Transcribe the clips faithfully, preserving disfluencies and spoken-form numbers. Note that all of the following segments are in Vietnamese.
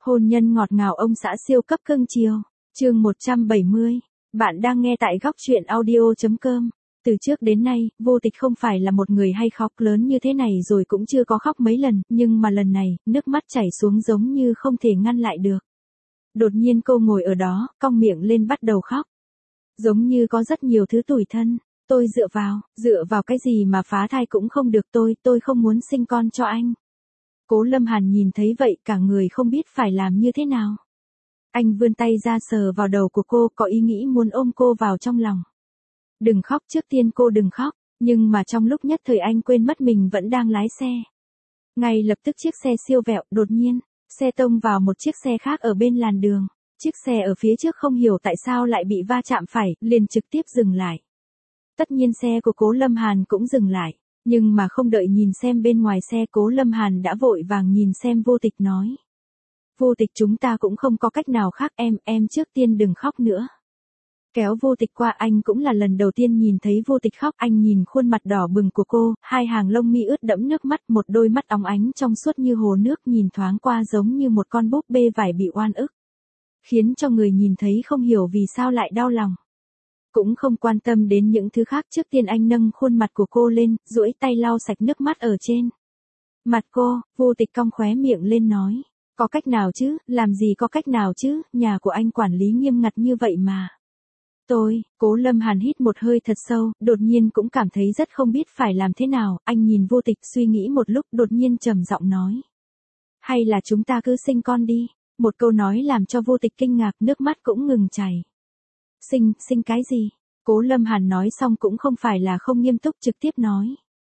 Hôn nhân ngọt ngào ông xã siêu cấp cưng chiều. Chương một trăm bảy mươi. Bạn đang nghe tại góc truyện audio chấm com. Từ trước đến nay, Vô Tịch không phải là một người hay khóc lớn như thế này rồi cũng chưa có khóc mấy lần, nhưng mà lần này, nước mắt chảy xuống giống như không thể ngăn lại được. Đột nhiên cô ngồi ở đó, cong miệng lên bắt đầu khóc. Giống như có rất nhiều thứ tủi thân. Tôi dựa vào, dựa vào cái gì mà phá thai cũng không được, tôi, tôi không muốn sinh con cho anh. Cố Lâm Hàn nhìn thấy vậy cả người không biết phải làm như thế nào. Anh vươn tay ra sờ vào đầu của cô, có ý nghĩ muốn ôm cô vào trong lòng. Đừng khóc, trước tiên cô đừng khóc, nhưng mà trong lúc nhất thời anh quên mất mình vẫn đang lái xe. Ngay lập tức chiếc xe siêu vẹo, đột nhiên, xe tông vào một chiếc xe khác ở bên làn đường. Chiếc xe ở phía trước không hiểu tại sao lại bị va chạm phải, liền trực tiếp dừng lại. Tất nhiên xe của Cố Lâm Hàn cũng dừng lại. Nhưng mà không đợi nhìn xem bên ngoài xe, Cố Lâm Hàn đã vội vàng nhìn xem Vô Tịch nói. Vô Tịch, chúng ta cũng không có cách nào khác, em, em trước tiên đừng khóc nữa. Kéo Vô Tịch qua, anh cũng là lần đầu tiên nhìn thấy Vô Tịch khóc, anh nhìn khuôn mặt đỏ bừng của cô, hai hàng lông mi ướt đẫm nước mắt, một đôi mắt óng ánh trong suốt như hồ nước nhìn thoáng qua giống như một con búp bê vải bị oan ức. Khiến cho người nhìn thấy không hiểu vì sao lại đau lòng. Cũng không quan tâm đến những thứ khác, trước tiên anh nâng khuôn mặt của cô lên, duỗi tay lau sạch nước mắt ở trên mặt cô. Vô Tịch cong khóe miệng lên nói, có cách nào chứ, làm gì có cách nào chứ, nhà của anh quản lý nghiêm ngặt như vậy mà. Tôi, Cố Lâm Hàn hít một hơi thật sâu, đột nhiên cũng cảm thấy rất không biết phải làm thế nào, anh nhìn Vô Tịch suy nghĩ một lúc đột nhiên trầm giọng nói. Hay là chúng ta cứ sinh con đi, một câu nói làm cho Vô Tịch kinh ngạc, nước mắt cũng ngừng chảy. Sinh, sinh cái gì? Cố Lâm Hàn nói xong cũng không phải là không nghiêm túc, trực tiếp nói.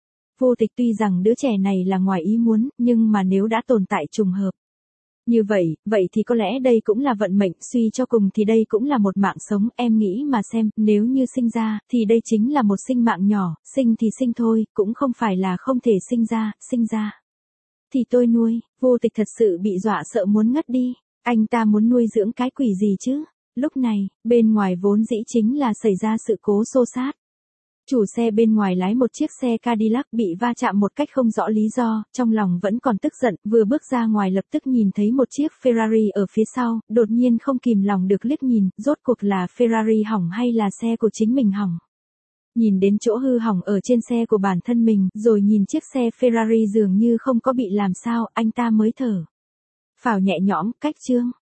Vô Tịch, tuy rằng đứa trẻ này là ngoài ý muốn, nhưng mà nếu đã tồn tại trùng hợp. Như vậy, vậy thì có lẽ đây cũng là vận mệnh, suy cho cùng thì đây cũng là một mạng sống, em nghĩ mà xem, nếu như sinh ra, thì đây chính là một sinh mạng nhỏ, sinh thì sinh thôi, cũng không phải là không thể sinh ra, sinh ra. Thì tôi nuôi. Vô Tịch thật sự bị dọa sợ muốn ngất đi, anh ta muốn nuôi dưỡng cái quỷ gì chứ? Lúc này, bên ngoài vốn dĩ chính là xảy ra sự cố xô xát. Chủ xe bên ngoài lái một chiếc xe Cadillac bị va chạm một cách không rõ lý do, trong lòng vẫn còn tức giận, vừa bước ra ngoài lập tức nhìn thấy một chiếc Ferrari ở phía sau, đột nhiên không kìm lòng được liếc nhìn, rốt cuộc là Ferrari hỏng hay là xe của chính mình hỏng. Nhìn đến chỗ hư hỏng ở trên xe của bản thân mình, rồi nhìn chiếc xe Ferrari dường như không có bị làm sao, anh ta mới thở phào nhẹ nhõm. Cách chương